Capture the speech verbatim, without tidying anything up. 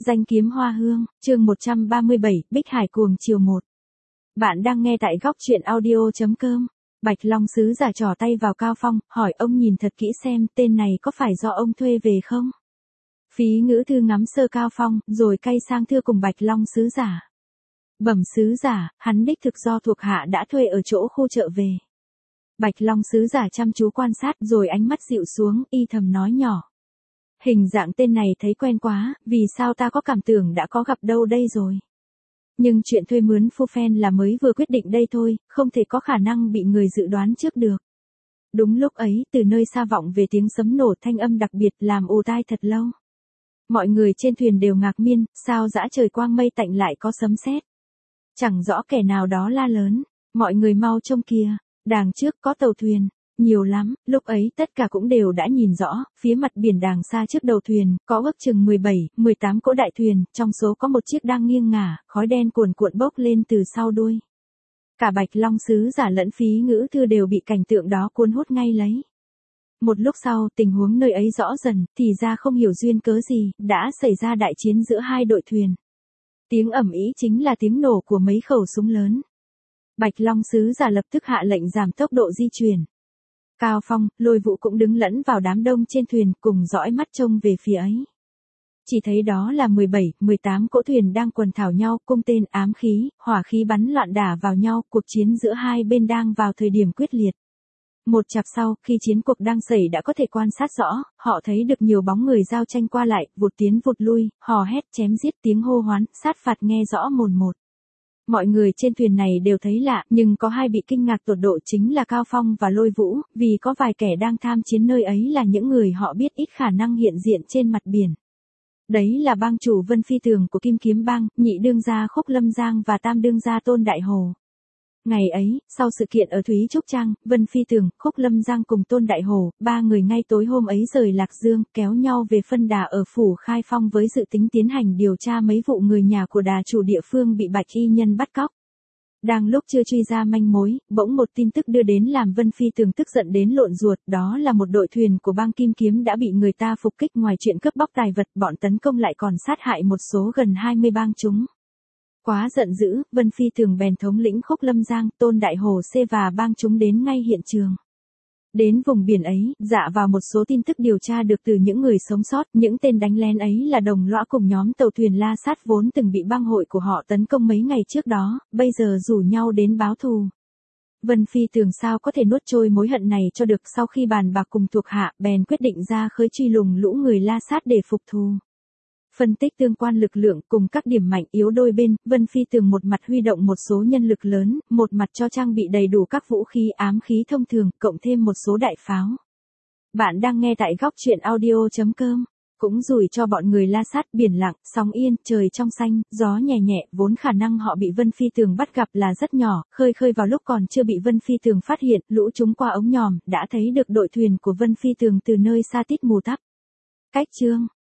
Danh kiếm hoa hương, chương một trăm ba mươi bảy, Bích Hải cuồng chiều một. Bạn đang nghe tại góc truyện audio chấm com. Bạch Long sứ giả trỏ tay vào Cao Phong, hỏi ông nhìn thật kỹ xem tên này có phải do ông thuê về không? Phí Ngữ Thư ngắm sơ Cao Phong, rồi cay sang thưa cùng Bạch Long sứ giả. Bẩm sứ giả, hắn đích thực do thuộc hạ đã thuê ở chỗ khu chợ về. Bạch Long sứ giả chăm chú quan sát rồi ánh mắt dịu xuống, y thầm nói nhỏ. Hình dạng tên này thấy quen quá, vì sao ta có cảm tưởng đã có gặp đâu đây rồi. Nhưng chuyện thuê mướn phu phen là mới vừa quyết định đây thôi, không thể có khả năng bị người dự đoán trước được. Đúng lúc ấy, từ nơi xa vọng về tiếng sấm nổ thanh âm đặc biệt làm ù tai thật lâu. Mọi người trên thuyền đều ngạc nhiên, sao dã trời quang mây tạnh lại có sấm sét. Chẳng rõ kẻ nào đó la lớn, mọi người mau trông kìa, đàng trước có tàu thuyền. Nhiều lắm, lúc ấy tất cả cũng đều đã nhìn rõ, phía mặt biển đàng xa trước đầu thuyền, có ước chừng mười bảy, mười tám cỗ đại thuyền, trong số có một chiếc đang nghiêng ngả, khói đen cuồn cuộn bốc lên từ sau đuôi. Cả Bạch Long sứ giả lẫn Phí Ngữ Thư đều bị cảnh tượng đó cuốn hút ngay lấy. Một lúc sau, tình huống nơi ấy rõ dần, thì ra không hiểu duyên cớ gì, đã xảy ra đại chiến giữa hai đội thuyền. Tiếng ầm ĩ chính là tiếng nổ của mấy khẩu súng lớn. Bạch Long sứ giả lập tức hạ lệnh giảm tốc độ di chuyển. Cao Phong, Lôi Vũ cũng đứng lẫn vào đám đông trên thuyền cùng dõi mắt trông về phía ấy. Chỉ thấy đó là mười bảy, mười tám cỗ thuyền đang quần thảo nhau, cung tên ám khí, hỏa khí bắn loạn đả vào nhau, cuộc chiến giữa hai bên đang vào thời điểm quyết liệt. Một chặp sau, khi chiến cuộc đang xảy đã có thể quan sát rõ, họ thấy được nhiều bóng người giao tranh qua lại, vụt tiến vụt lui, hò hét chém giết tiếng hô hoán, sát phạt nghe rõ mồn một. Mọi người trên thuyền này đều thấy lạ, nhưng có hai bị kinh ngạc tột độ chính là Cao Phong và Lôi Vũ, vì có vài kẻ đang tham chiến nơi ấy là những người họ biết ít khả năng hiện diện trên mặt biển. Đấy là bang chủ Vân Phi Tường của Kim Kiếm Bang, nhị đương gia Khúc Lâm Giang và tam đương gia Tôn Đại Hồ. Ngày ấy, sau sự kiện ở Thúy Trúc Trang, Vân Phi Tường, Khúc Lâm Giang cùng Tôn Đại Hồ, ba người ngay tối hôm ấy rời Lạc Dương, kéo nhau về phân đà ở phủ Khai Phong với dự tính tiến hành điều tra mấy vụ người nhà của đà chủ địa phương bị bạch y nhân bắt cóc. Đang lúc chưa truy ra manh mối, bỗng một tin tức đưa đến làm Vân Phi Tường tức giận đến lộn ruột, đó là một đội thuyền của bang Kim Kiếm đã bị người ta phục kích, ngoài chuyện cướp bóc tài vật, bọn tấn công lại còn sát hại một số gần hai mươi bang chúng. Quá giận dữ, Vân Phi Tường bèn thống lĩnh Khúc Lâm Giang, Tôn Đại Hồ C và bang chúng đến ngay hiện trường. Đến vùng biển ấy, dạ vào một số tin tức điều tra được từ những người sống sót, những tên đánh lén ấy là đồng lõa cùng nhóm tàu thuyền La Sát vốn từng bị bang hội của họ tấn công mấy ngày trước đó, bây giờ rủ nhau đến báo thù. Vân Phi Tường sao có thể nuốt trôi mối hận này cho được, sau khi bàn bạc cùng thuộc hạ, bèn quyết định ra khơi truy lùng lũ người La Sát để phục thù. Phân tích tương quan lực lượng cùng các điểm mạnh yếu đôi bên, Vân Phi Tường một mặt huy động một số nhân lực lớn, một mặt cho trang bị đầy đủ các vũ khí ám khí thông thường, cộng thêm một số đại pháo. Bạn đang nghe tại góc truyện audio chấm com. Cũng rủi cho bọn người La Sát, biển lặng, sóng yên, trời trong xanh, gió nhẹ nhẹ, vốn khả năng họ bị Vân Phi Tường bắt gặp là rất nhỏ, khơi khơi vào lúc còn chưa bị Vân Phi Tường phát hiện, lũ chúng qua ống nhòm, đã thấy được đội thuyền của Vân Phi Tường từ nơi xa tít mù tắp. Cách chương